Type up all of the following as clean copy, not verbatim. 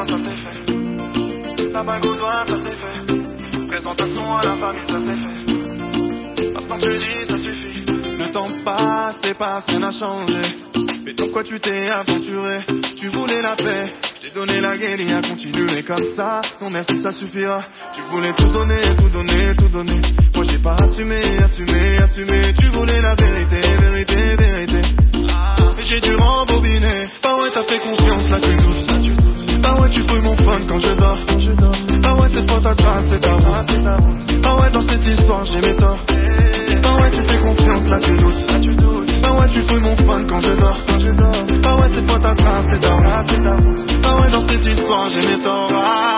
ça c'est fait. La bague au doigt, ça c'est fait. Présentation à la famille, ça c'est fait. Maintenant tu dis, ça suffit. Le temps passe et passe, rien n'a changé. Mais dans quoi tu t'es aventuré? Tu voulais la paix, j'ai donné la guerre et à continuer comme ça. Non merci, ça suffira. Tu voulais tout donner, tout donner, tout donner. Moi j'ai pas assumé, assumé, assumé. Tu voulais la vérité, vérité, vérité. Et j'ai dû rembobiner. Bah ouais, t'as fait confiance, là tu doutes. Bah ouais, tu fouilles mon fun quand je dors. Bah ouais, c'est faux, ta trace, c'est ta route. Bah ouais, dans cette histoire j'ai mes torts. Bah ouais, tu fais confiance, là tu doutes. Bah ouais, tu fouilles mon fun quand je dors. Bah ouais, c'est faux, ta trace, c'est ta route. Bah ouais, dans cette histoire j'ai mes torts.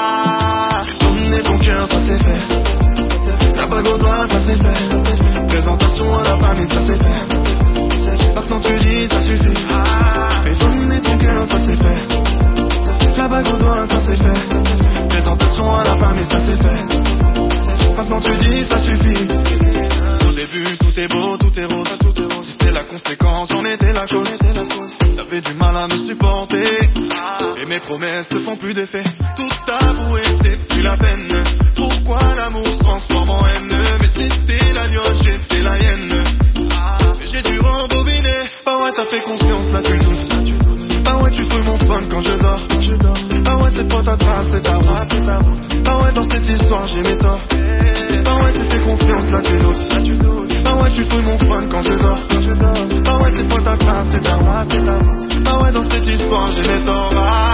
Donner ton cœur, ça c'est fait. La bague au doigt, ça c'est fait. Présentation à la famille, ça c'est fait. Maintenant tu dis, ça suffit. Et donner ton cœur, ça c'est fait. La bague au doigt, ça c'est fait. Présentation à la famille, ça c'est fait. Maintenant tu dis, ça suffit. Au début, tout est beau, tout est rose. Si c'est la conséquence, j'en étais la cause. T'avais du mal à me supporter. Et mes promesses te font plus d'effet. Tout avouer, c'est plus la peine. Pourquoi l'amour se transforme en haine? Mais t'étais la lioche, j'étais la hyène. Mais j'ai dû rembobiner. Bah ouais, t'as fait confiance, là tu doutes. Bah ouais, tu fouilles mon fun quand je dors. Bah ouais, c'est faux, ta trace, c'est ta route. Bah ouais, dans cette histoire j'ai mes torts. Bah ouais, tu fais confiance, là tu doutes. Bah ouais, tu fouilles mon fun quand je dors. Bah ouais, c'est faux, ta trace, c'est ta route. Bah ouais, dans cette histoire j'ai mes torts.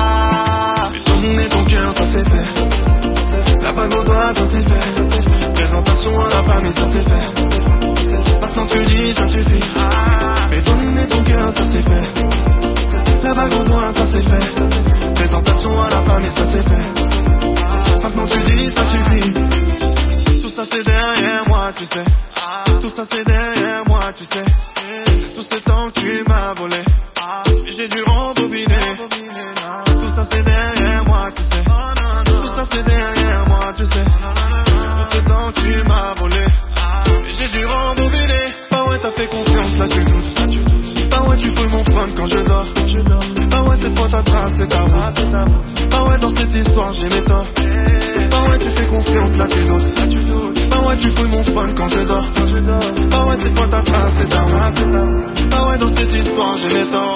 Donner ton cœur, ça c'est fait. La bague au doigt, ça c'est fait. Présentation à la famille, ça c'est fait. Maintenant tu dis, ça suffit. Mais donner ton cœur, ça c'est fait. La bague au doigt, ça c'est fait. Présentation à la famille, ça c'est fait. Maintenant tu dis, ça suffit. Tout ça c'est derrière moi, tu sais. Tout ça c'est derrière moi, tu sais. C'est tout ce temps que tu m'as volé. Et j'ai dû rembobiner. Tout ça c'est derrière moi, tu sais. Tout ça c'est derrière moi, tu sais. C'est tout ce temps que tu m'as volé. Et j'ai dû rembobiner. Bah ouais, t'as fait confiance, là tu doutes. Bah ouais, tu fouilles mon fun quand je dors. Bah ouais, c'est faux, ta trace, c'est ta route. Bah ouais, dans cette histoire j'ai mes torts. Bah ouais, tu fais confiance, là tu doutes. Bah ouais, tu fouilles mon fun quand je dors. Bah ouais, c'est faux, ta trace, c'est ta route. Bah ouais, dans cette histoire j'ai mes torts.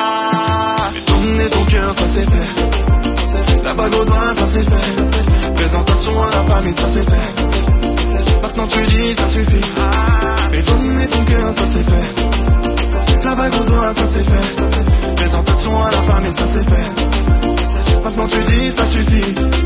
Et donner ton cœur, ça c'est fait. La bague au doigt, ça c'est fait. Présentation à la famille, ça c'est fait. Maintenant tu dis, ça suffit. Et donner ton cœur, ça c'est fait. La bague au doigt, ça c'est fait. Présentation à la famille, ça c'est fait. Maintenant tu dis, ça suffit.